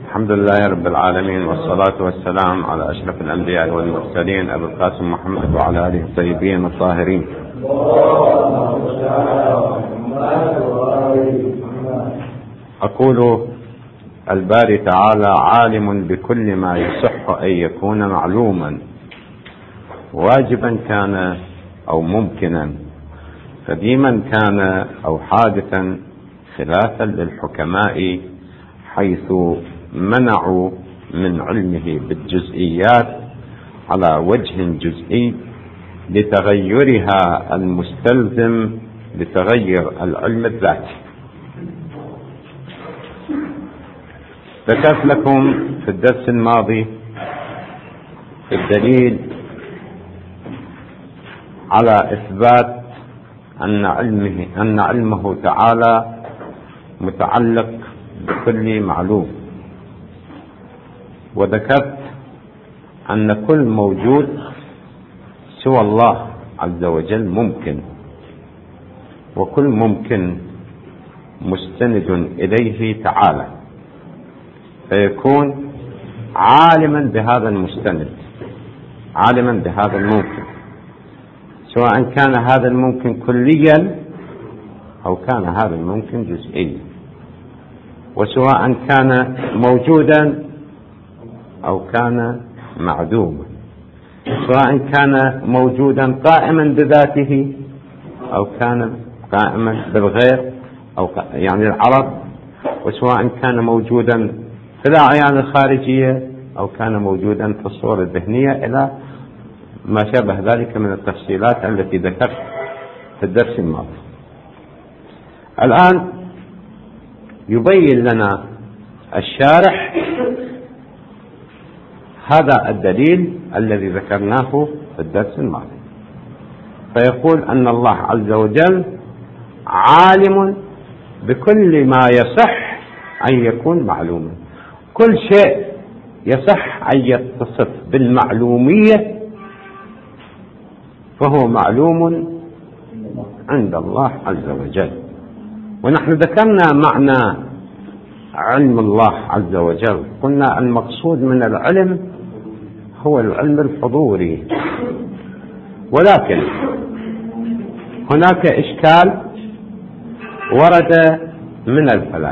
الحمد لله رب العالمين، والصلاة والسلام على أشرف الأنبياء والمرسلين أبي القاسم محمد وعلى آله الطيبين الطاهرين. أقول الباري تعالى عالم بكل ما يصح أن يكون معلوما، واجبا كان أو ممكنا، قديما كان أو حادثا، خلافا للحكماء حيث منعوا من علمه بالجزئيات على وجه جزئي لتغيرها المستلزم لتغير العلم الذاتي. ذكرت لكم في الدرس الماضي الدليل على إثبات أن علمه تعالى متعلق بكل معلوم، وذكرت أن كل موجود سوى الله عز وجل ممكن، وكل ممكن مستند إليه تعالى، فيكون عالما بهذا المستند، عالما بهذا الممكن، سواء كان هذا الممكن كليا أو كان هذا الممكن جزئيا، وسواء كان موجودا أو كان معدوما، سواء كان موجودا قائما بذاته أو كان قائما بالغير أو يعني العرض، وسواء كان موجودا في الأعيان الخارجية أو كان موجودا في الصور الذهنية، إلى ما شابه ذلك من التفصيلات التي ذكرت في الدرس الماضي. الآن يبين لنا الشارح هذا الدليل الذي ذكرناه في الدرس الماضي، فيقول أن الله عز وجل عالم بكل ما يصح أن يكون معلوما. كل شيء يصح أن يتصف بالمعلومية فهو معلوم عند الله عز وجل. ونحن ذكرنا معنى علم الله عز وجل، قلنا المقصود من العلم هو العلم الحضوري، ولكن هناك إشكال ورد من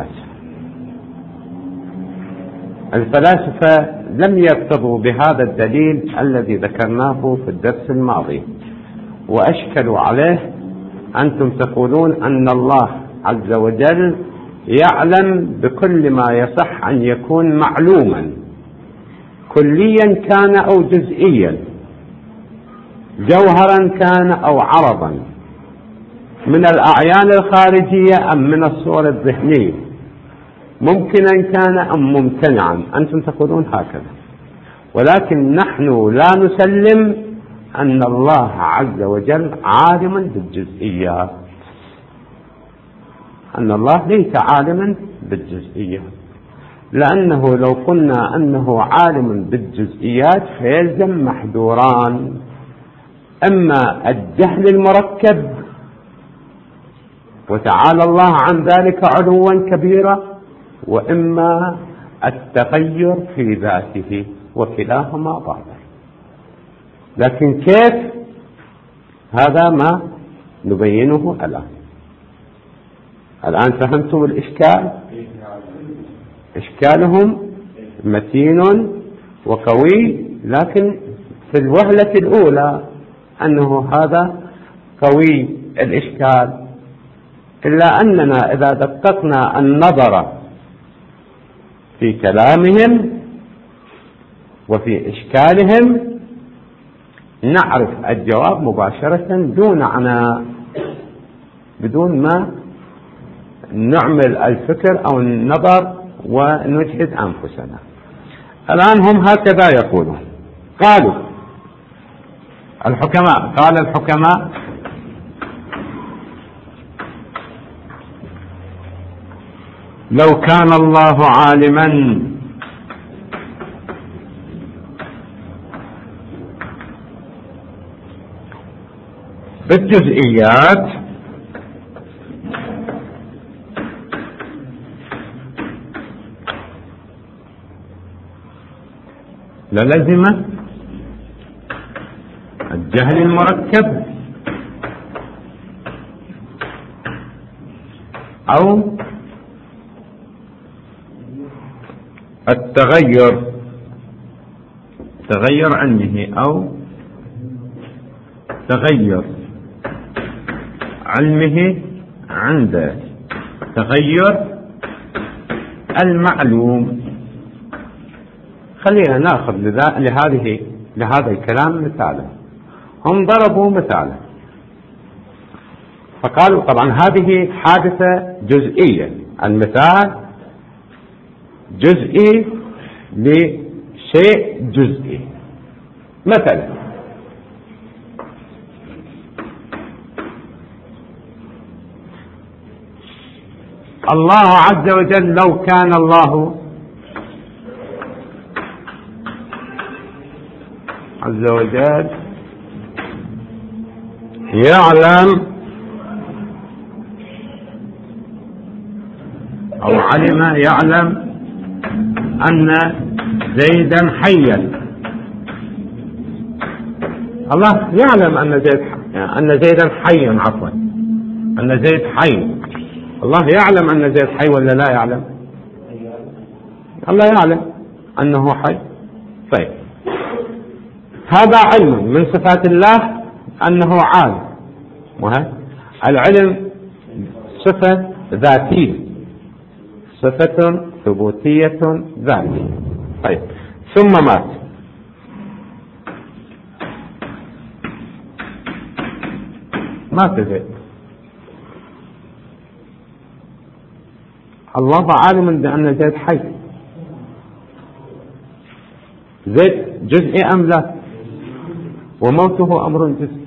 الفلاسفة لم يرتضوا بهذا الدليل الذي ذكرناه في الدرس الماضي، وأشكلوا عليه. أنتم تقولون أن الله عز وجل يعلم بكل ما يصح أن يكون معلوما، كليا كان أو جزئيا، جوهرا كان أو عرضا، من الأعيان الخارجية أم من الصور الذهنية، ممكنا كان أم ممتنعا. أنتم تقولون هكذا، ولكن نحن لا نسلم أن الله عز وجل عالما بالجزئيات، أن الله ليس عالما بالجزئيات، لأنه لو قلنا أنه عالم بالجزئيات فيلزم محذوران: أما الجهل المركب، وتعالى الله عن ذلك علوا كبيرا، وإما التغير في ذاته، وكلاهما باطل. لكن كيف؟ هذا ما نبينه الآن فهمتم الإشكال؟ إشكالهم متين وقوي، لكن في الوهلة الأولى أنه هذا قوي الإشكال، إلا أننا إذا دققنا النظر في كلامهم وفي إشكالهم نعرف الجواب مباشرة دون عناء، بدون ما نعمل الفكر أو النظر ونجهد أنفسنا. الآن هم هكذا يقولون. قالوا الحكماء، قال الحكماء: لو كان الله عالما بالجزئيات للزم الجهل المركب أو التغير، تغير علمه أو تغير علمه عند تغير المعلوم. خلينا ناخذ لهذا الكلام مثالا. هم ضربوا مثالا فقالوا طبعا هذه حادثة جزئية، المثال جزئي لشيء جزئي. مثلا الله عز وجل لو كان الله عز وجل يعلم أو يعلم أن زيدا حيا، الله يعلم أن زيدا حي، عفوا أن زيد حي. الله يعلم أن زيد حي ولا لا يعلم؟ الله يعلم أنه حي. طيب هذا علم من صفات الله أنه عالم، العلم صفة ذاتية، صفة ثبوتية ذاتية. طيب ثم مات زيد، الله عالم بأن زيد حي. زيد جزئي أم لا؟ وموته أمر جزئي،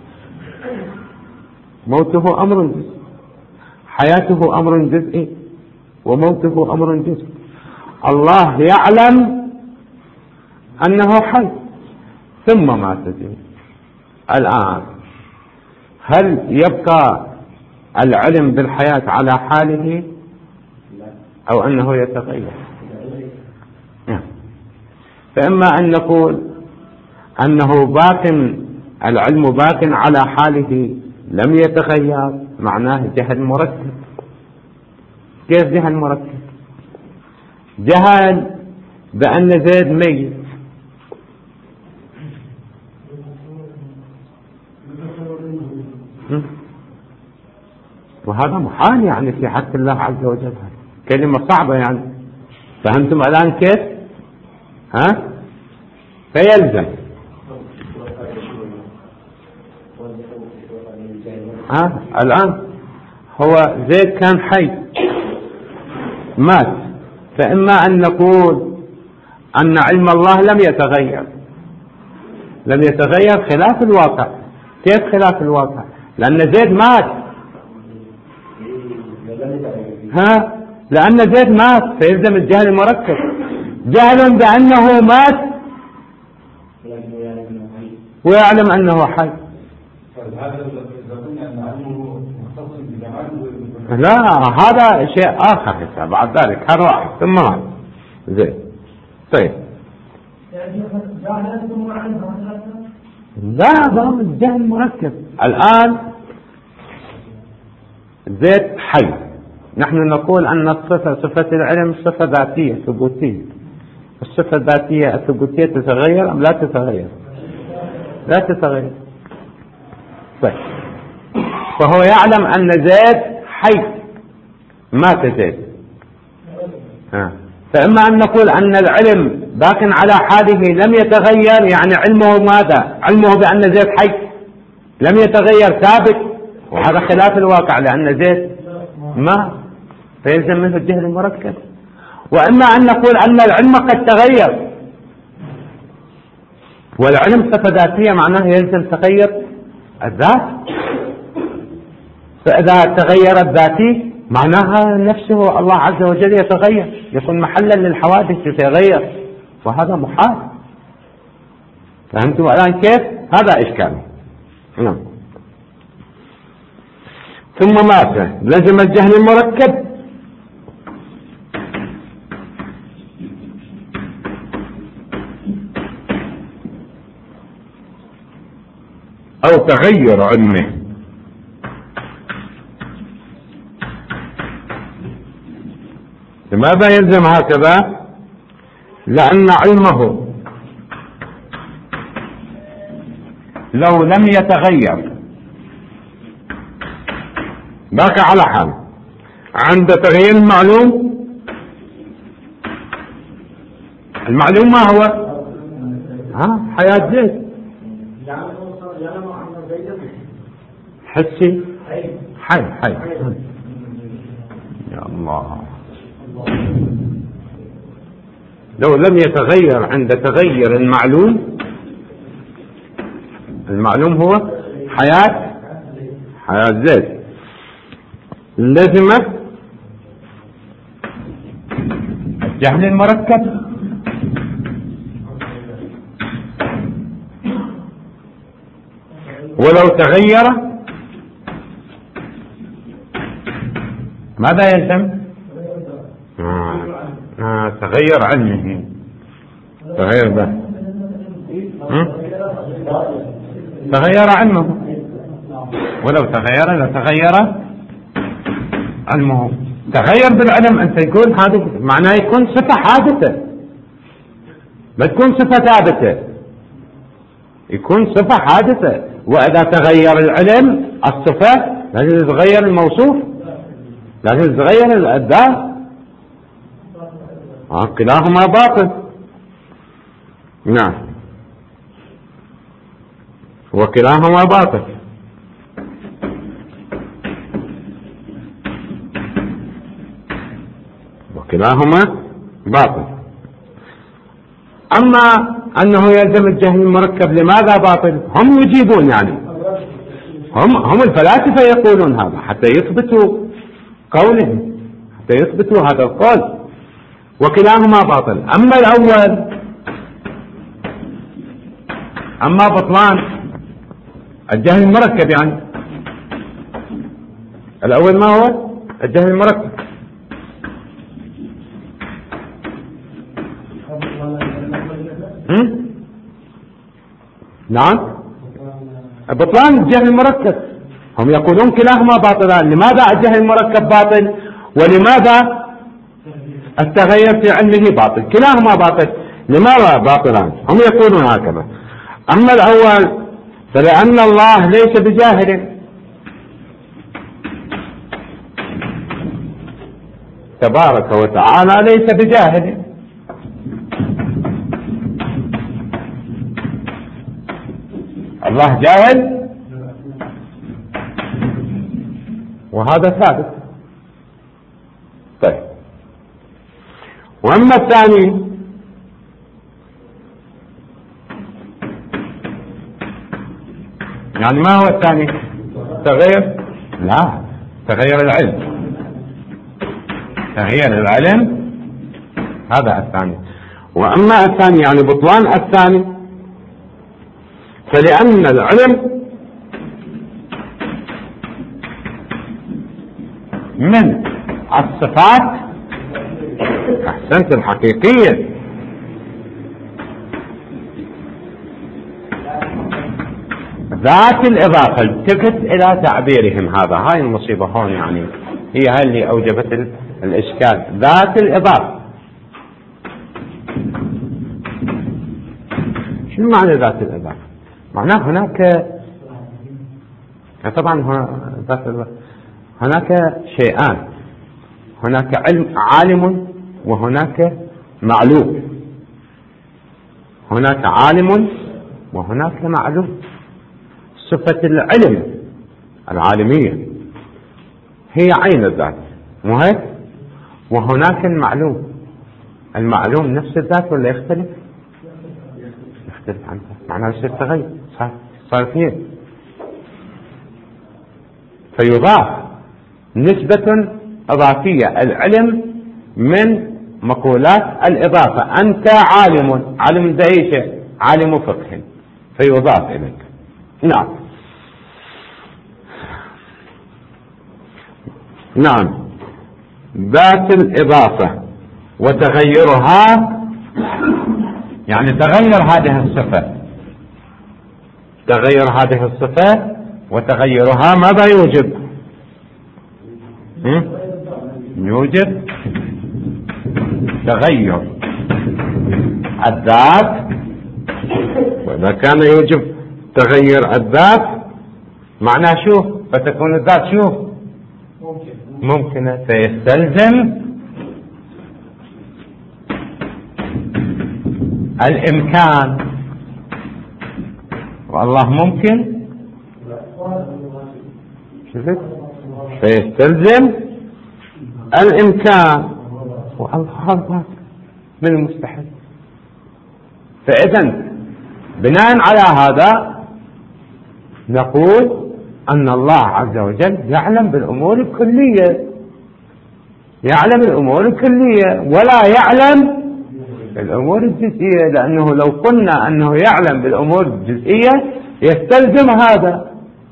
موته أمر جزئي، حياته أمر جزئي وموته أمر جزئي. الله يعلم أنه حي ثم مات زيد. الآن هل يبقى العلم بالحياة على حاله أو أنه يتغير؟ فإما أن نقول أنه العلم باق على حاله لم يتغير، معناه جهل مركب. كيف جهل مركب؟ جهل بأن زيد ميت، وهذا محال يعني في حق الله عز وجل، كلمة صعبة يعني. فهمتم الآن كيف؟ فيلزم الآن هو زيد كان حي مات، فإما أن نقول أن علم الله لم يتغير خلاف الواقع. كيف خلاف الواقع؟ لأن زيد مات، لأن زيد مات فيلزم الجهل المركب، جهل بأنه مات ويعلم أنه حي. لا، هذا شيء آخر بعد ذلك، هذا واحد ثم مات زين. طيب لا، هذا الجهل مركب. الآن زيد حي، نحن نقول أن صفة العلم صفة ذاتية ثبوتية. الصفة الذاتية الثبوتية تتغير أم لا تتغير؟ لا تتغير. طيب فهو يعلم أن زيد حي، مات زيد. فإما أن نقول أن العلم باق على حاله لم يتغير، يعني علمه ماذا؟ علمه بأن زيد حي لم يتغير ثابت، وهذا خلاف الواقع لأن زيد ما فيلزم منه الجهل المركب. وإما أن نقول أن العلم قد تغير، والعلم صفة ذاتية معناه يلزم تغير الذات، فإذا تغير الذاتي معناها نفسه الله عز وجل يتغير، يكون محلا للحوادث يتغير، وهذا محال. فهمتم الآن كيف؟ هذا إشكال. نعم. ثم مات لزم الجهل المركب أو تغير علمه. لماذا يلزم هكذا؟ لأن علمه لو لم يتغير باقي على حال عند تغيير المعلوم. المعلوم ما هو؟ حياة زيد، حسي، حي. يا الله، لو لم يتغير عند تغير المعلوم، المعلوم هو حياة زيد، لزم الجهل المركب ولو تغير ماذا يلزم؟ تغير علمه، تغير به، تغير علمه، ولو تغير لتغير علمه. تغير بالعلم أنت يكون حادث، معناه يكون صفة حادثة، ما تكون صفة ثابتة، يكون صفة حادثة. وإذا تغير العلم الصفة لازم يتغير الموصوف، لازم يتغير الأداة، كلاهما باطل. نعم، وكلاهما باطل. وكلاهما باطل. أما أنه يلزم الجهل المركب لماذا باطل؟ هم يجيبون، يعني هم الفلاسفة يقولون هذا حتى يثبتوا قولهم، حتى يثبتوا هذا القول، وكلاهما باطل. أما الأول، أما بطلان الجهل المركب، يعني الأول ما هو الجهل المركب. نعم، بطلان الجهل المركب، هم يقولون كلاهما باطلان. لماذا الجهل المركب باطل ولماذا التغير في علمه باطل؟ كلاهما باطل. لماذا باطلان؟ هم يقولون هكذا. أما الأول فلأن الله ليس بجاهل، تبارك وتعالى ليس بجاهل، الله جاهل، وهذا ثابت. طيب، وأما الثاني يعني ما هو الثاني؟ تغير، لا، تغير العلم، تغيير العلم هذا الثاني. وأما الثاني يعني بطلان الثاني، فلأن العلم من الصفات، أحسنت، الحقيقية، ذات الإضافة. التفت إلى تعبيرهم هذا، هاي المصيبة هون، يعني هي هاي اللي أوجبت الإشكال. ذات الإضافة، شنو معنى ذات الإضافة؟ معناه هناك، طبعا هناك شيئان، هناك عالم وهناك معلوم، هناك عالم وهناك معلوم. صفة العلم العالمية هي عين الذات، مو هيك؟ وهناك المعلوم، المعلوم نفس الذات ولا يختلف؟ يختلف عنها، معناه يصير تغير، صار اثنين. فيضاف نسبة إضافية، العلم من مقولات الإضافة. أنت عالم بأي شيء، عالم فقه، فيضاف إليك. نعم، ذات الإضافة وتغيرها، يعني تغير هذه الصفة، تغير هذه الصفة وتغيرها ماذا يوجب؟ يوجب تغير الذات. وإذا كان يوجب تغير الذات معناه شو؟ فتكون الذات شو؟ ممكنة. فيستلزم الإمكان. والله ممكن، شفت؟ فيستلزم الإمكان، والله من المستحيل. فإذا بناء على هذا نقول أن الله عز وجل يعلم بالأمور الكلية، يعلم الأمور الكلية ولا يعلم بالأمور الجزئية، لأنه لو قلنا أنه يعلم بالأمور الجزئية يستلزم هذا.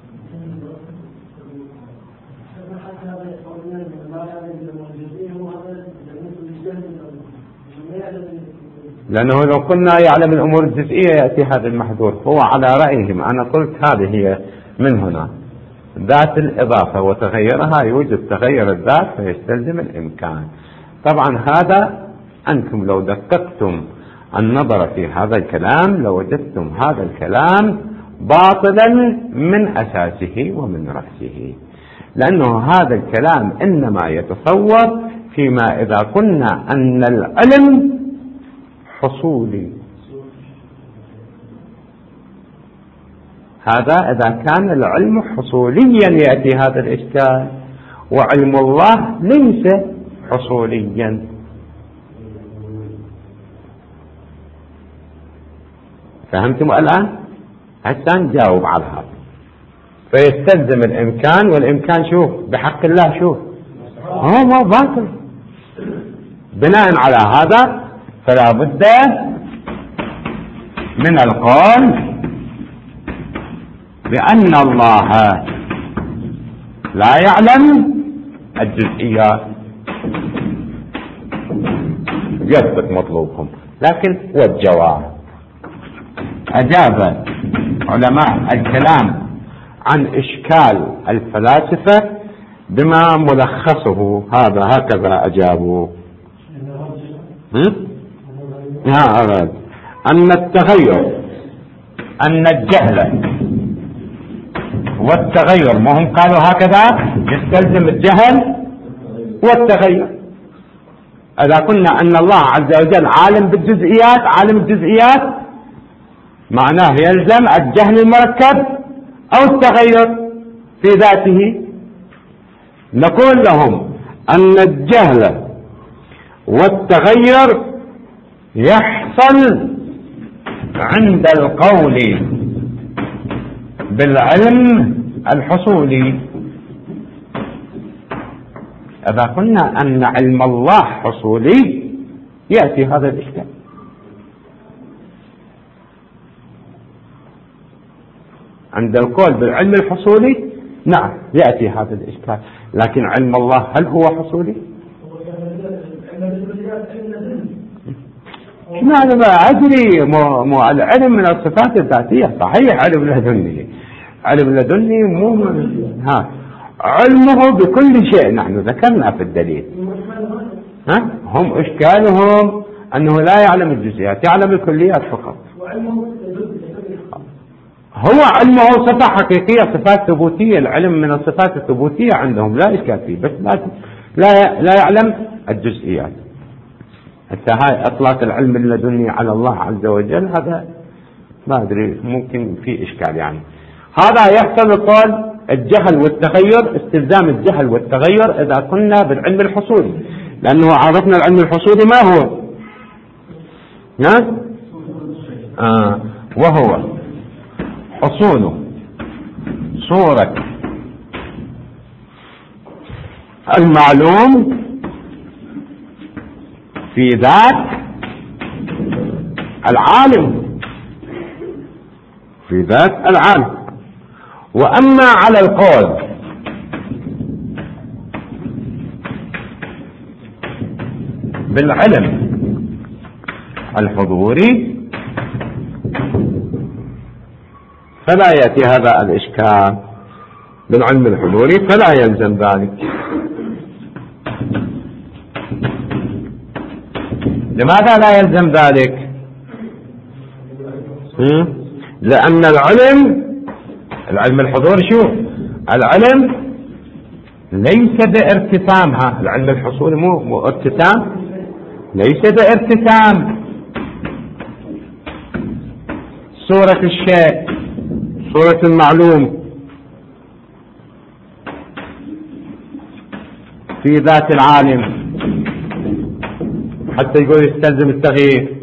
لأنه لو قلنا يعلم الأمور الجزئية يأتي هذا المحذور. هو على رأيهم، أنا قلت هذه هي من هنا ذات الإضافة وتغيرها يوجد تغير الذات فيستلزم الإمكان. طبعا هذا أنتم لو دققتم النظر في هذا الكلام لوجدتم هذا الكلام باطلا من أساسه ومن رأسه، لأنه هذا الكلام إنما يتصور فيما إذا قلنا أن العلم حصولي. هذا إذا كان العلم حصوليا يأتي هذا الإشكال، وعلم الله ليس حصوليا. فهمتم الآن؟ هسه نجاوب على هذا. فيستلزم الإمكان، والإمكان شوف بحق الله شوف ما باطل. بناء على هذا فلا بد من القول بأن الله لا يعلم الجزئيات. يثبت مطلوبهم، لكن والجواب أجاب علماء الكلام عن إشكال الفلاسفة بما ملخصه هذا، هكذا أجابوا. أراد أن التغير، أن الجهل والتغير، ما هم قالوا هكذا يستلزم الجهل والتغير. إذا قلنا أن الله عز وجل عالم بالجزئيات، عالم الجزئيات معناه يلزم الجهل المركب أو التغير في ذاته. نقول لهم أن الجهل والتغير يحصل عند القول بالعلم الحصولي. إذا قلنا أن علم الله حصولي يأتي هذا الإشكال. عند القول بالعلم الحصولي نعم يأتي هذا الإشكال، لكن علم الله هل هو حصولي؟ أنا ما أدري. مو العلم من الصفات الذاتية صحيح، علم لدني، علم لدني مو علمه بكل شيء. نحن ذكرنا في الدليل هم إشكالهم أنه لا يعلم الجزئيات، يعلم الكليات فقط. هو علمه صفة حقيقية، صفات ثبوتية. العلم من الصفات الثبوتية عندهم لا إشكال فيه، بس لا يعلم الجزئيات. حتى هاي اطلاق العلم اللدني على الله عز وجل هذا ما ادري ممكن في اشكال. يعني هذا يحصل قول الجهل والتغير، استلزام الجهل والتغير اذا كنا بالعلم الحصولي، لانه عرفنا العلم الحصولي ما هو وهو حصول صورة المعلوم في ذات العالم، في ذات العالم. وأما على القول بالعلم الحضوري فلا يأتي هذا الإشكال بالعلم الحضوري، فلا يلزم ذلك. لماذا لا يلزم ذلك؟ لأن العلم الحضوري شو؟ العلم ليس بارتسامها. العلم الحصولي مو ارتسام، ليس بارتسام صورة الشيء، صورة المعلوم في ذات العالم حتى يقول يستلزم التغيير.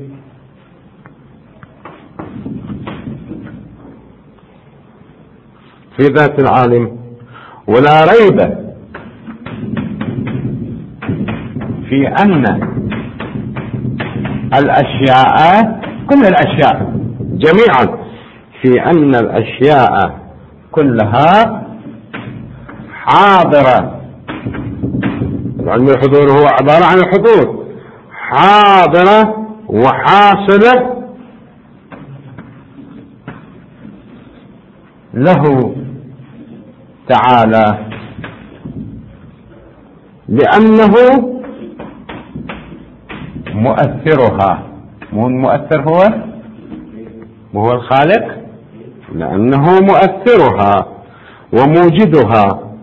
في ذات العالم. ولا ريب في أن الأشياء، كل الأشياء جميعا، في أن الأشياء كلها حاضرة. العلم الحضور هو عبارة عن الحضور، حاضرة وحاصلة له تعالى، لأنه مؤثرها. مو المؤثر هو الخالق، لأنه مؤثرها وموجدها.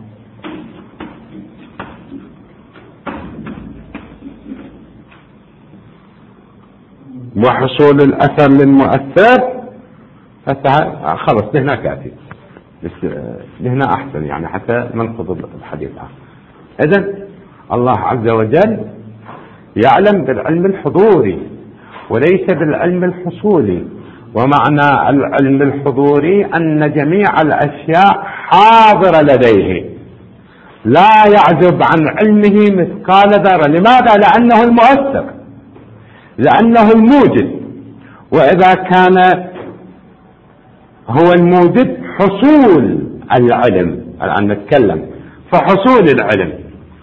وحصول الأثر للمؤثر خلص لهنا كافي، بس لهنا أحسن يعني حتى ننقض الحديث. إذن الله عز وجل يعلم بالعلم الحضوري وليس بالعلم الحصولي. ومعنى العلم الحضوري أن جميع الأشياء حاضرة لديه، لا يعزب عن علمه مثقال ذرة. لماذا؟ لأنه المؤثر، لأنه الموجد. وإذا كان هو الموجد حصول العلم، الآن نتكلم فحصول العلم.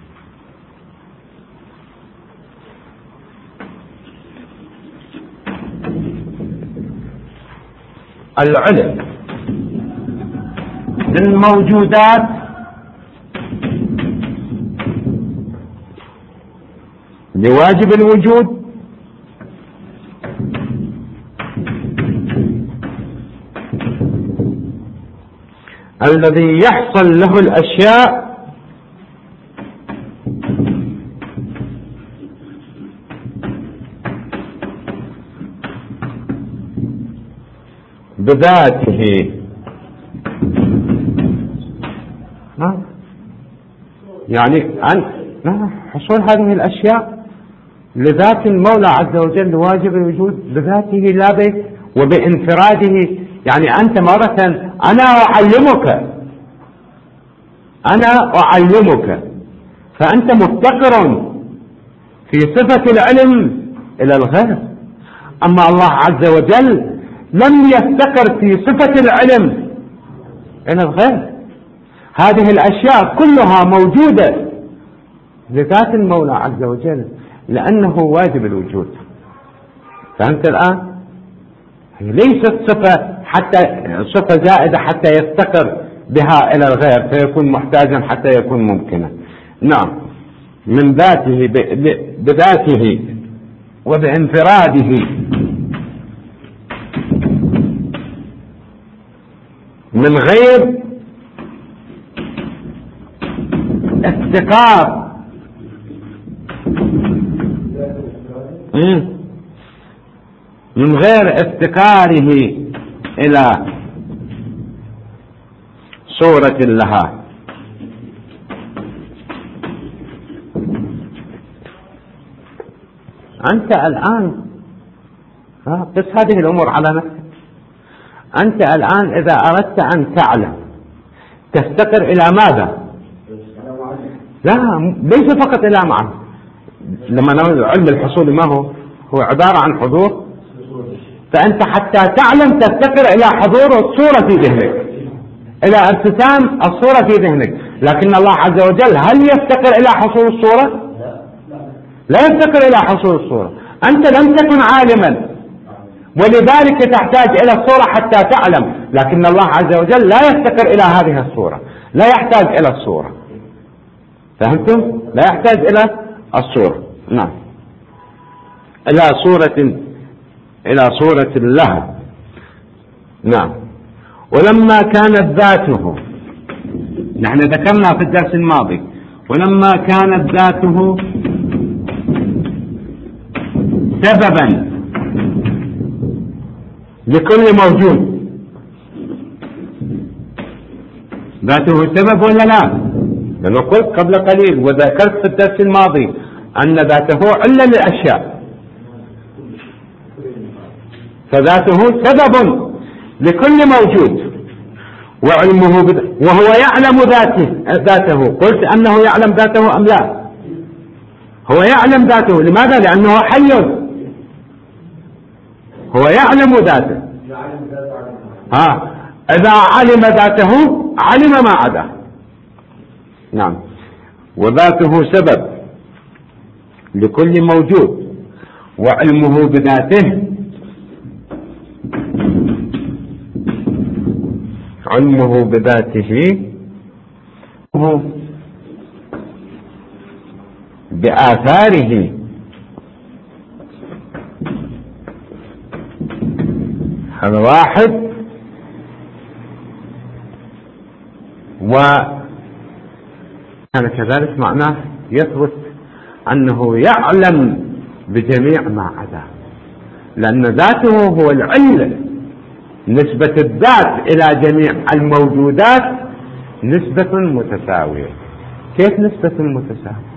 العلم للموجودات لواجب الوجود الذي يحصل له الأشياء بذاته. يعني حصول هذه الأشياء لذات المولى عز وجل واجب الوجود بذاته لا وبانفراده. يعني أنت مرة أنا أعلمك فأنت مفتقر في صفة العلم إلى الغير. أما الله عز وجل لم يفتقر في صفة العلم إلى الغير. هذه الأشياء كلها موجودة لذات المولى عز وجل لأنه واجب الوجود. فهمت الآن؟ هي ليست صفة زائدة حتى يفتقر بها إلى الغير فيكون محتاجا حتى يكون ممكنا. نعم، من ذاته بذاته وبانفراده من غير افتقار من غير افتقاره إلى صورة لها. أنت الآن قس هذه الأمور على نفسك. أنت الآن إذا أردت أن تعلم تفتقر إلى ماذا؟ لا، ليس فقط إلى معنى. لما نقول علم الحصول ما هو عبارة عن حضور، فأنت حتى تعلم تفتقر إلى حضور الصورة في ذهنك، إلى ارتسام الصورة في ذهنك. لكن الله عز وجل هل يفتقر إلى حصول الصورة؟ لا يفتقر إلى حصول الصورة. أنت لم تكن عالما ولذلك تحتاج إلى الصورة حتى تعلم، لكن الله عز وجل لا يفتقر إلى هذه الصورة، لا يحتاج إلى الصورة. فهمتم؟ لا يحتاج إلى الصورة. نعم، إلى صورة له. نعم. ولما كانت ذاته، نحن ذكرنا في الدرس الماضي، ولما كانت ذاته سببا لكل موجود. ذاته سبب ولا لا؟ لأنه قلت قبل قليل وذكرت في الدرس الماضي أن ذاته علة للأشياء، فذاته سبب لكل موجود وعلمه وهو يعلم ذاته. قلت أنه يعلم ذاته أم لا؟ هو يعلم ذاته. لماذا؟ لأنه حي، هو يعلم ذاته. إذا علم ذاته علم ما عداه. نعم. وذاته سبب لكل موجود وعلمه بذاته، علمه بذاته بآثاره هذا واحد. وكان كذلك معناه يثبت أنه يعلم بجميع ما عداه، لأن ذاته هو العلة. نسبة الذات إلى جميع الموجودات نسبة متساوية. كيف نسبة متساوية؟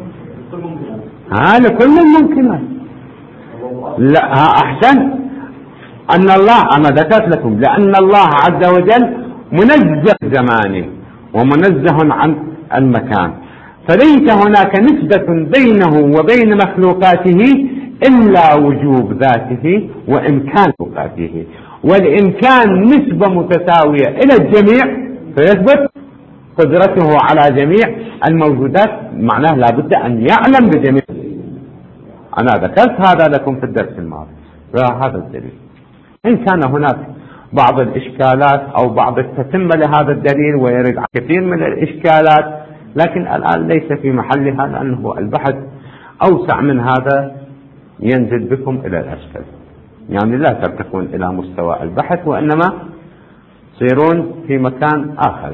لكل الممكنات. لا، أحسن أن الله، أنا ذكرت لكم، لأن الله عز وجل منزه زمانه ومنزه عن المكان، فليس هناك نسبة بينه وبين مخلوقاته إلا وجوب ذاته وإمكان مخلوقاته، والإمكان نسبة متساوية إلى الجميع، فيثبت قدرته على جميع الموجودات. معناه لابد أن يعلم بجميع. أنا ذكرت هذا لكم في الدرس الماضي، وهذا الدليل. إن كان هناك بعض الإشكالات أو بعض التتمة لهذا الدليل ويرد كثير من الإشكالات، لكن الآن ليس في محلها، لأنه البحث أوسع من هذا، ينزل بكم إلى الأسفل. يعني لا ترتقون إلى مستوى البحث، وإنما تصيرون في مكان آخر.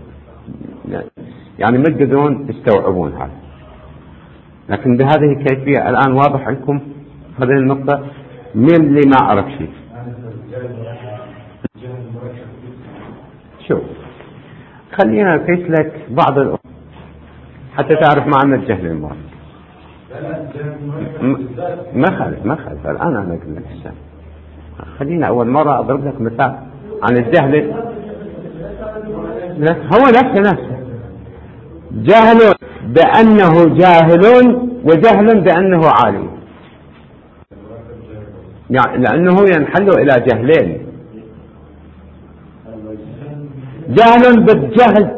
يعني ما تقدرون تستوعبون هذا. لكن بهذه الكيفية الآن واضح لكم هذه النقطة. من اللي ما أعرف شيء؟ شوف، خلينا نقيس لك بعض الأمور حتى تعرف معنى الجهل المركب. ما خالف الآن أنا أقول لك السنة. خلينا أول مرة أضرب لك مثال عن الجهل. هو نفسه جهل بأنه جاهل، وجهل بأنه عالم. يعني لأنه ينحل إلى جهلين: جهل بالجهل،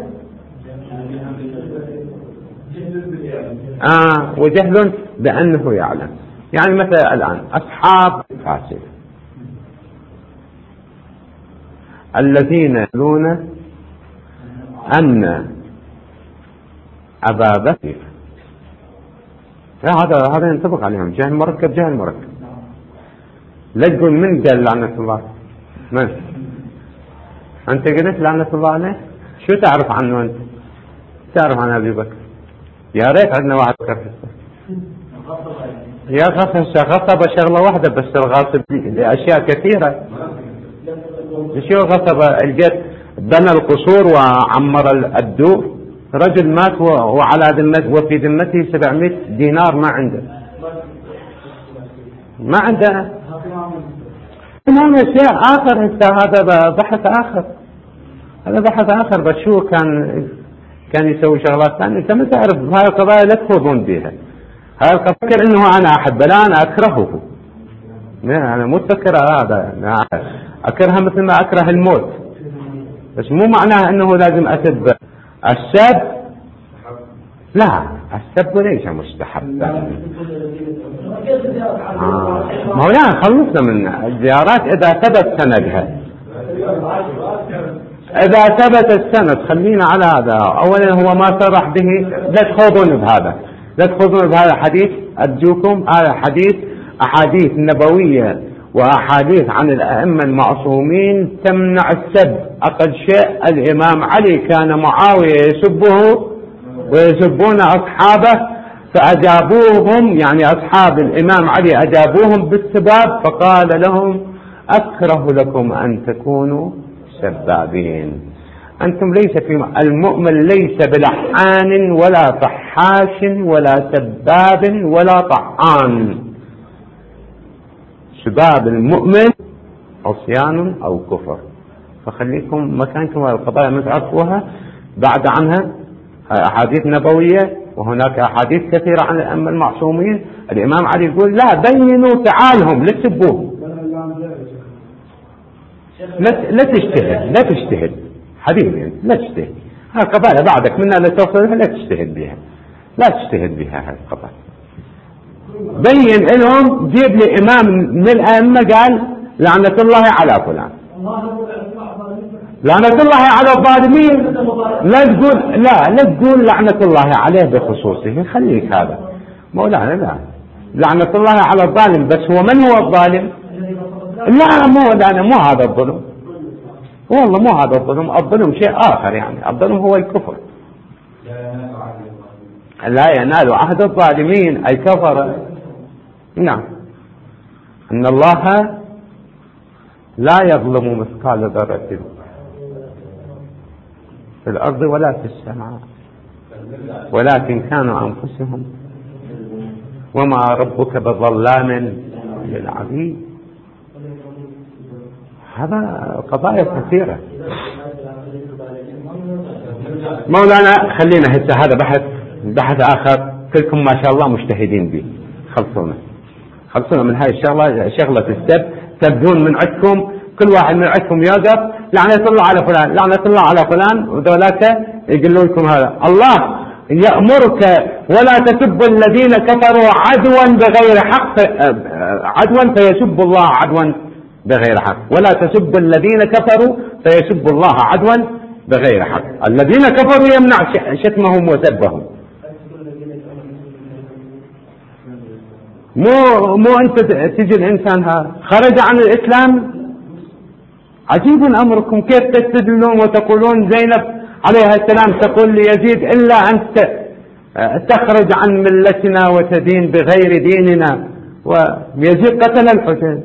وجهل بأنه يعلم. يعني مثلا الآن أصحاب الفاسد الذين يقولون أن أبا بكر، هذا ينطبق عليهم جهل مركب. جهل مركب. لا تقول من قال لعنة الله؟ من؟ أنت قلت لعنة الله عليه؟ شو تعرف عنه أنت؟ تعرف عن أبي بكر؟ يا ريت عندنا واحد بكر في السنة. يا غصب شغلة واحدة بس، الغاصب لأشياء كثيرة. شو غصب؟ الجد بنى القصور وعمر الدور. رجل مات وعلى ذمته وفي ذمته 700 دينار ما عنده. هذا شيء آخر. هذا بحث آخر. هذا بحث آخر. بس شو كان يسوي شغلات ثانية. أنت ما تعرف هاي القضايا، لا تخوضون بها. هاي القضايا إنه أنا أحب، لا أنا أكرهه. أنا مو تفكر هذا، أنا أكرهه مثل ما أكره الموت. بس مو معناه أنه لازم أسب. السب لا، السب ليس مستحب. ما هو لا، خلصنا من الزيارات إذا ثبت سندها. إذا ثبت السند خلينا على هذا. أولا هو ما صرح به، لا تخوضون بهذا، لا تخوضون بهذا الحديث أرجوكم. هذا حديث أحاديث نبوية وأحاديث عن الأئمة المعصومين تمنع السب. أقل شيء الإمام علي كان معاوية يسبه ويسبون أصحابه، فأجابوهم يعني أصحاب الإمام علي أجابوهم بالسباب، فقال لهم أكره لكم أن تكونوا سبابين. أنتم ليس في المؤمن ليس بلحان ولا فحاش ولا سباب ولا طعان. سباب المؤمن عصيان أو كفر. فخليكم مكانكم القضايا ما تعرفوها بعد عنها. أحاديث نبوية وهناك أحاديث كثيرة عن الأئمة المعصومين. الإمام علي يقول لا بينوا تعالهم لا تسبوهم، لا تجتهد، لا تجتهد حبيبي، لا تجتهد. هاي قضايا بعدك منها لا توصلها، لا تجتهد بها، لا تجتهد بها. هاي القضايا بين لهم. جيب لي إمام من الأئمة قال لعنة الله على فلان، لعنة الله على الظالمين. لا تقول لعنة الله عليه بخصوصه، خليك هذا مولانا. لا، لعنة الله على الظالم، بس هو من هو الظالم؟ لا مولانا مو هذا الظلم، والله مو هذا الظلم. الظلم شيء آخر، يعني الظلم هو الكفر. لا ينال عهد الظالمين أي كفر. نعم، إن الله لا يظلم مثقال ذرة في الأرض ولا في السماء ولكن كانوا أنفسهم وما ربك بظلام للعبيد. هذا قضايا كثيرة مولانا. خلينا هسه هذا بحث آخر، كلكم ما شاء الله مجتهدين به. خلصونا من هاي الشغلة، شغلة السب. تبدون من عندكم كل واحد من عندكم يقف لعنة الله على فلان، لعنة الله على فلان، وذولاك يقولوا لكم هذا. الله يأمرك ولا تسبوا الذين كفروا عدوا بغير حق، عدوا فيسب الله عدوا بغير حق. ولا تسبوا الذين كفروا فيسب الله عدوا بغير حق. الذين كفروا يمنع شتمهم وسبهم. مو انت تجي الانسان هذا خرج عن الاسلام. عجيب امركم، كيف تستدلون وتقولون زينب عليها السلام تقول ليزيد الا انت تخرج عن ملتنا وتدين بغير ديننا، ويزيد قتل الحسين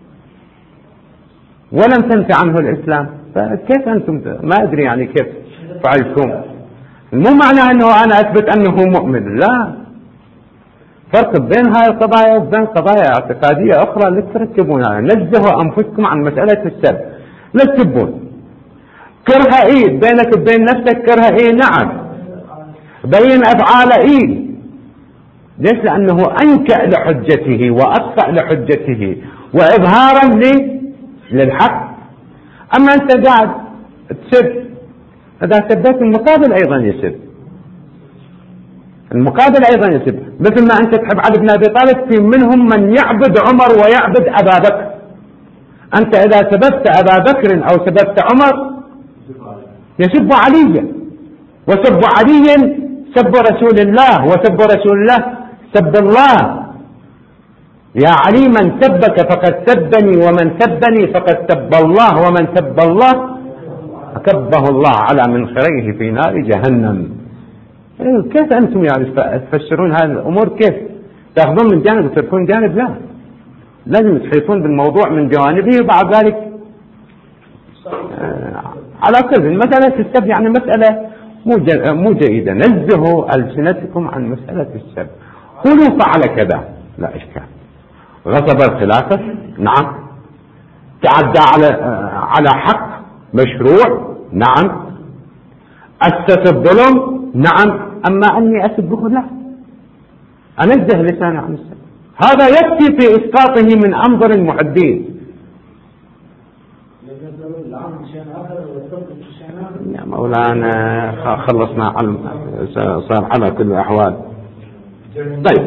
ولم تنفع عنه الاسلام. فكيف انتم ما ادري يعني كيف فعلتم. مو معناه انه انا اثبت انه مؤمن، لا، فرق بين هاي القضايا وبين قضايا اعتقادية أخرى لا تركبونها. نزهوا أنفسكم عن مسألة السب، لا تسبون. كره إيد بينك وبين نفسك، كره إيد نعم، بين أفعال إيد. ليش؟ لأنه أنكأ لحجته وأطفأ لحجته وإظهارا للحق. أما أنت قاعد تسب، إذا سبيت المقابل أيضا يسب، المقابل أيضا يسب. مثل ما أنت تحب علي بن أبي طالب، في منهم من يعبد عمر ويعبد أبا بكر. أنت إذا سببت أبا بكر أو سببت عمر يسب عليا، وسب علي سب رسول الله، وسب رسول الله سب الله. يا علي من سبك فقد سبني، ومن سبني فقد سب الله، ومن سب الله أكبه الله على منخريه في نار جهنم. كيف أنتم يعني تفسرون هذه الأمور؟ كيف تأخذون من جانب وتركون جانب؟ لا، لازم تحيطون بالموضوع من جوانبه، وبعد ذلك على كل مسألة السب يعني مسألة مو جيدة. نزهوا ألسنتكم عن مسألة السب. قولوا فعل كذا لا إشكال، غصب الخلافة نعم، تعدى على حق مشروع نعم، أسس الظلم نعم، أما أني أسبه لا، أنزه لساني عن السب. هذا يكفي في إسقاطه من أنظر المحدين. يا مولانا خلصنا، صار على كل الأحوال. طيب،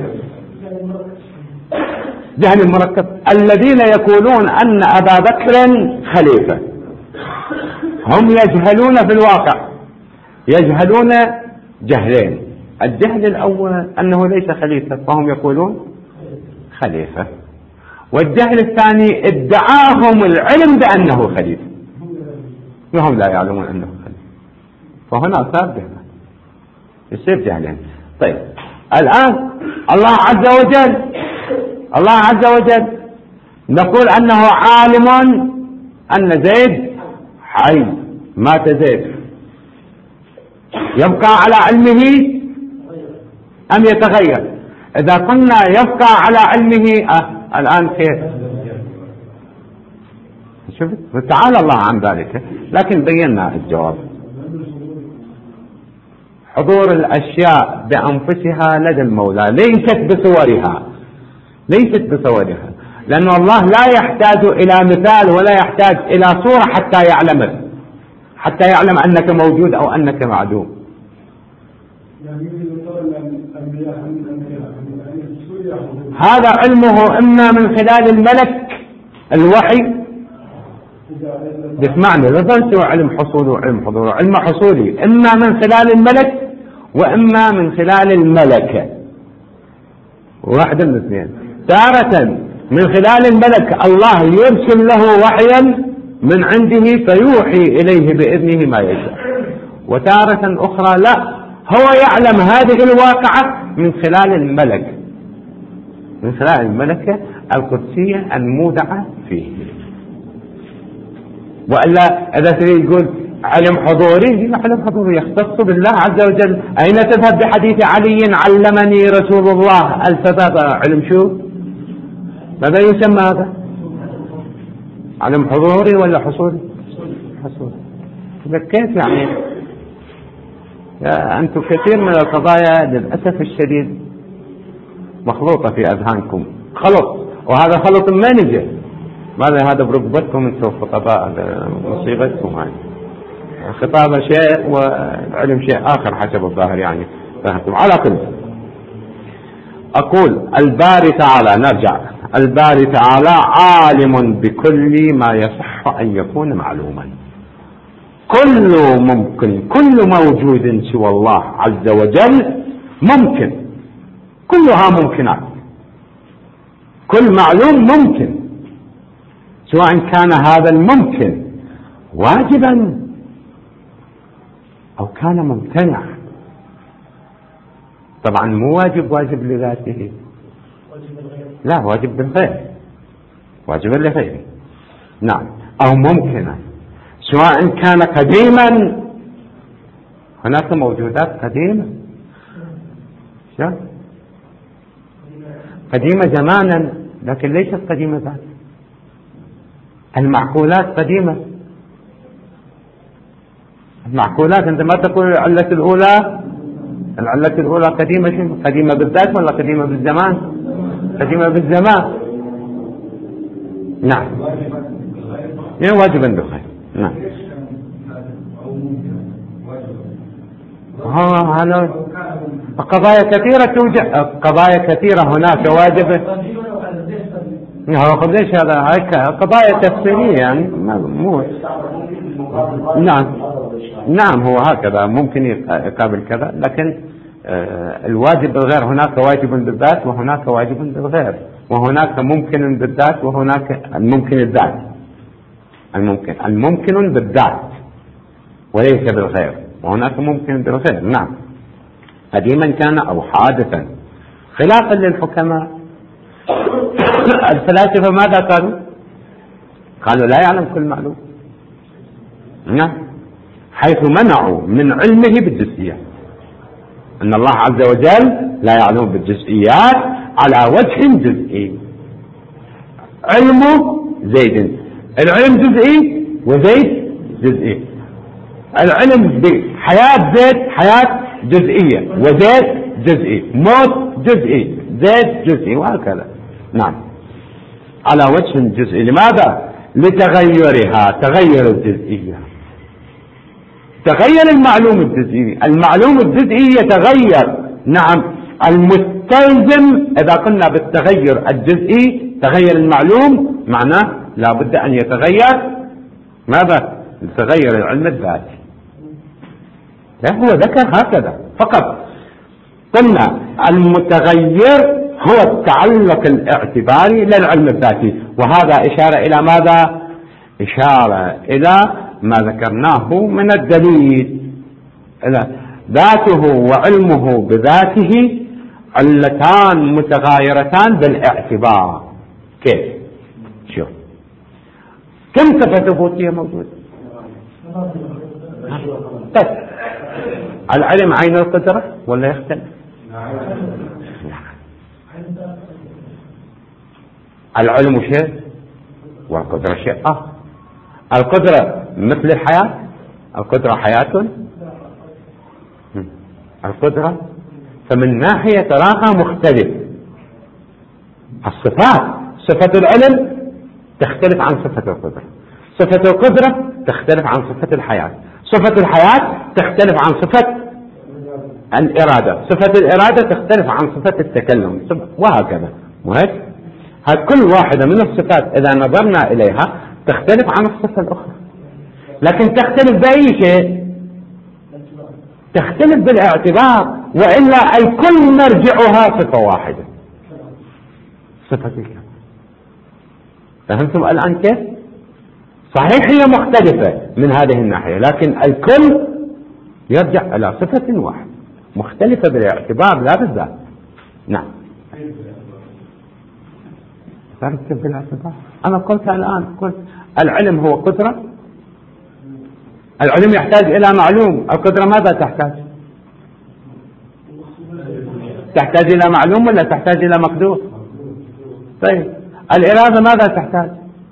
جهل المركب. الذين يقولون أن أبا بكر خليفة، هم يجهلون في الواقع، يجهلون جهلين. الجهل الأول أنه ليس خليفة فهم يقولون خليفة، والجهل الثاني ادعاهم العلم بأنه خليفة وهم لا يعلمون أنه خليفة، فهنا صار جهل، يصير جهلين. طيب الآن الله عز وجل نقول أنه عالم أن زيد حي، مات زيد، يبقى على علمه أم يتغير؟ إذا قلنا يبقى على علمه الآن كيف؟ شفت؟ تعالى الله عن ذلك، لكن بينا الجواب. حضور الأشياء بأنفسها لدى المولى ليست بصورها، لأن الله لا يحتاج إلى مثال ولا يحتاج إلى صورة حتى يعلم أنك موجود أو أنك معدوم. هذا علمه إما من خلال الملك الوحي، بسمعني لا تنسوا علم حصول وعلم حضور، علم حصولي إما من خلال الملك وإما من خلال الملكة، واحدة من الاثنين. تارة من خلال الملك الله يرسل له وحيا من عنده فيوحي إليه بإذنه ما يشاء، وتارة أخرى لا، هو يعلم هذه الواقعة من خلال الملك، من خلال الملكة القدسية المودعة فيه. وإلا إذا تريد يقول علم حضوري، علم حضوري يختص بالله عز وجل. أين تذهب بحديث علي علمني رسول الله الفباب؟ علم شو؟ ماذا يسمى هذا؟ علم حضوري ولا حصولي؟ حصولي. كيف يعني؟ أنتم كثير من القضايا للأسف الشديد مخلوطة في أذهانكم، خلط، وهذا خلط منجة، ماذا هذا بركبتكم انتم خطباء، مصيبتكم هاي، خطابة شيء وعلم شيء آخر حسب الظاهر يعني، فهمتم؟ على كل أقول الباري تعالى، نرجع، الباري تعالى عالم بكل ما يصح أن يكون معلوما، كل ممكن، كل موجود سوى الله عز وجل ممكن، كلها ممكنات، كل معلوم ممكن، سواء كان هذا الممكن واجبا أو كان ممتنع. طبعا مو واجب لذاته، لا، واجب بالغير، واجب لغيره، نعم، أو ممكنا، سواء كان قديما، هناك موجودات قديمة، قديمة زمانا لكن ليست قديمة ذات. المعقولات قديمة، المعقولات عندما تقول العلة الأولى قديمة، شنو؟ قديمة بالذات ولا قديمة بالزمان؟ قديمة بالزمان، نعم، واجبا بالخير، نعم. هذا قضايا كثيرة توجد، قضايا كثيرة هناك واجبة. ليش هذا؟ قضايا تفسيرية يعني، مو نعم هو هكذا، ممكن يقابل كذا، لكن الواجب بالغير، هناك واجب بالذات وهناك واجب بالغير، وهناك ممكن بالذات وهناك الممكن الذات، الممكن بالذات وليس بالغير، وهناك ممكن بالغير، نعم، قديما كان أو حادثا، خلافا للحكماء. الفلاسفة ماذا قالوا لا يعلم كل معلوم، نعم، حيث منعوا من علمه بالجزئيات، أن الله عز وجل لا يعلم بالجزئيات على وجه جزئي. علمه زيد، العلم جزئي وزيد جزئي، العلم بحياة زيد حياة جزئية وزيد جزئي، موت جزئي زيد جزئي، وهكذا، نعم، على وجه جزئي. لماذا؟ لتغيرها، تغير الجزئية، تغير المعلوم الجزئي، المعلوم الجزئي يتغير، نعم، المستلزم إذا قلنا بالتغير الجزئي تغير المعلوم، معناه لا بد أن يتغير ماذا؟ لتغير العلم الذاتي. لا، هو ذكر هكذا فقط. قلنا المتغير هو التعلق الاعتباري للعلم الذاتي، وهذا إشارة إلى ماذا؟ إشارة إلى ما ذكرناه من الدليل، إلى ذاته وعلمه بذاته علتان متغايرتان بالاعتبار. كيف؟ شوف كم صفة ثبوتية موجودة؟ طيب العلم عين القدرة ولا يختلف؟ العلم شيء والقدرة شيء آخر. القدرة مثل الحياة، القدرة حياة، القدرة فمن ناحية تراها مختلف. الصفات، صفة العلم تختلف عن صفة القدرة، صفة القدرة تختلف عن صفة الحياة، صفة الحياة تختلف عن صفة الإرادة، صفة الإرادة تختلف عن صفة التكلم، وهكذا. هذه كل واحدة من الصفات إذا نظرنا إليها تختلف عن الصفة الأخرى، لكن تختلف بأي شيء؟ تختلف بالاعتبار، وإلا الكل مرجعها صفة واحدة، صفة الكلام. فهمتم الآن كيف؟ صحيح هي مختلفة من هذه الناحية، لكن الكل يرجع إلى صفة واحدة مختلفة بالاعتبار لا بالذات. نعم، تركب بالاعتبار. أنا قلت الآن، قلت العلم هو قدرة، العلم يحتاج إلى معلوم، القدرة ماذا تحتاج؟ تحتاج إلى معلوم ولا تحتاج إلى مقدور؟ طيب الإرادة ماذا تحتاج؟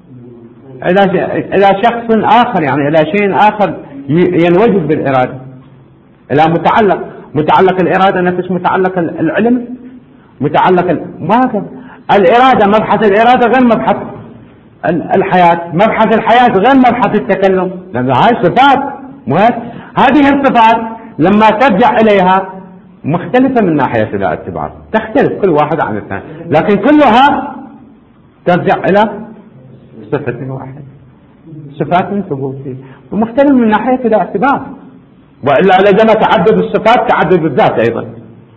إلى شخص آخر، يعني إلى شيء آخر ينوجد بالإرادة، إلى متعلق الإرادة نفس متعلق العلم، متعلق ماذا؟ الإرادة مبحث الإرادة غير مبحث الحياة، مبحث الحياة غير مبحث التكلم، لأن هاي صفات. هذه الصفات لما ترجع إليها مختلفة من ناحية الاعتبار، تختلف كل واحد عن الثاني، لكن كلها ترجع إلى صفة واحدة، صفات ثبوتية، ومختلف من ناحية الاعتبار، وإلا لزم تعدد الصفات تعدد الذات أيضا.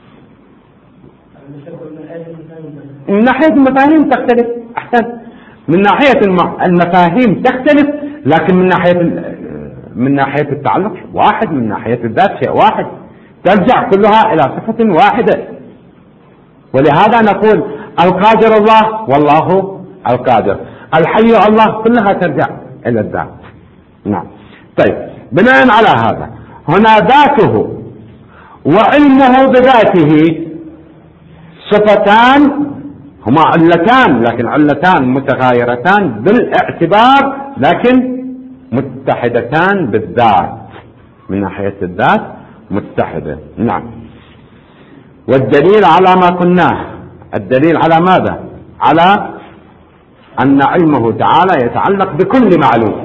من ناحية المفاهيم تختلف، أحسن، من ناحية المفاهيم تختلف، لكن من ناحية التعلق واحد، من ناحية الذات شيء واحد، ترجع كلها إلى صفة واحدة. ولهذا نقول القادر الله والله القادر، الحي الله، كلها ترجع إلى الذات. نعم. طيب بناء على هذا هنا ذاته وعلمه بذاته صفتان هما علتان، لكن علتان متغايرتان بالاعتبار، لكن متحدتان بالذات، من ناحية الذات متحدة. نعم. والدليل على ما قلناه، الدليل على ماذا؟ على أن علمه تعالى يتعلق بكل معلوم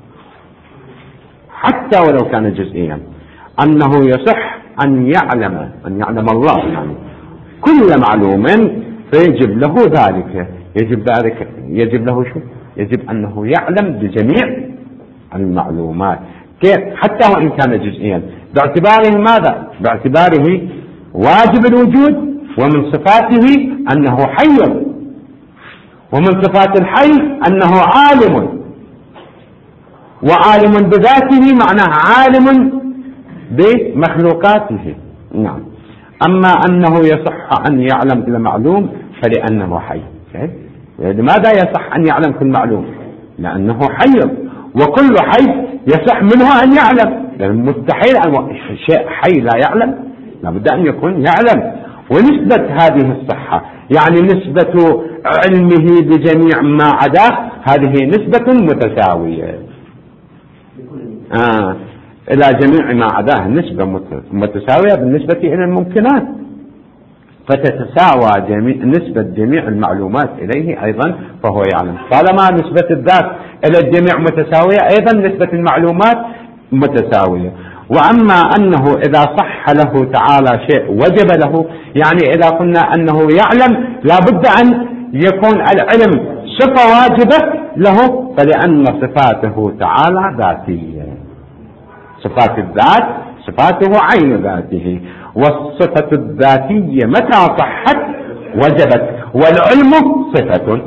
حتى ولو كان جزئيا، أنه يصح أن يعلم الله يعني كل معلوم، فيجب له ذلك، يجب له شو؟ يجب أنه يعلم بجميع المعلومات. كيف؟ حتى وإن كان جزئيا، باعتباره ماذا؟ باعتباره واجب الوجود، ومن صفاته أنه حي، ومن صفات الحي أنه عالم، وعالم بذاته معناه عالم بمخلوقاته. نعم. أما أنه يصح أن يعلم كل معلوم فلأنه حي. لماذا يصح أن يعلم كل معلوم؟ لأنه حي، وكل حي يصح منه أن يعلم، لأن مستحيل شيء حي لا يعلم، لابد أن يكون يعلم. ونسبة هذه الصحة يعني نسبة علمه بجميع ما عداه، هذه نسبة متساوية إلى جميع ما عداه، نسبة متساوية بالنسبة إلى الممكنات، فتتساوى نسبة جميع المعلومات إليه أيضا فهو يعلم. طالما نسبة الذات إلى الجميع متساوية، أيضا نسبة المعلومات متساوية. وأما أنه إذا صح له تعالى شيء وجب له، يعني إذا قلنا أنه يعلم لابد أن يكون العلم صفة واجبة، له، فلأن صفاته تعالى ذاتية. صفات الذات صفاته عين ذاته، والصفة الذاتية متى صحت وجبت، والعلم صفة.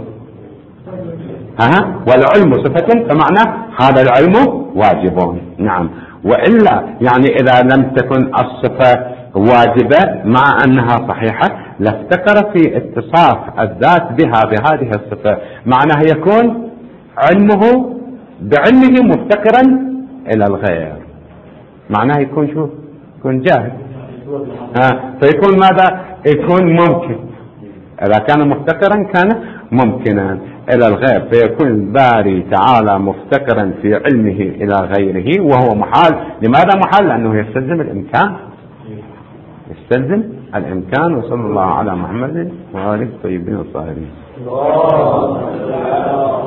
والعلم صفة، فمعنى هذا العلم واجب. نعم، وإلا يعني إذا لم تكن الصفة واجبة مع أنها صحيحة لافتقر في اتصاف الذات بها بهذه الصفة، معناه يكون علمه بعلمه مفتقرا إلى الغير، معناه يكون شو؟ يكون جاهل. فيكون ماذا؟ يكون ممكن. إذا كان مفتقرا كان ممكنا إلى الغير، فيكون الباري تعالى مفتقرا في علمه إلى غيره، وهو محال. لماذا محال؟ لأنه يستلزم الإمكان، يستلزم الإمكان. وصلى الله على محمد وآله الطيبين الطاهرين.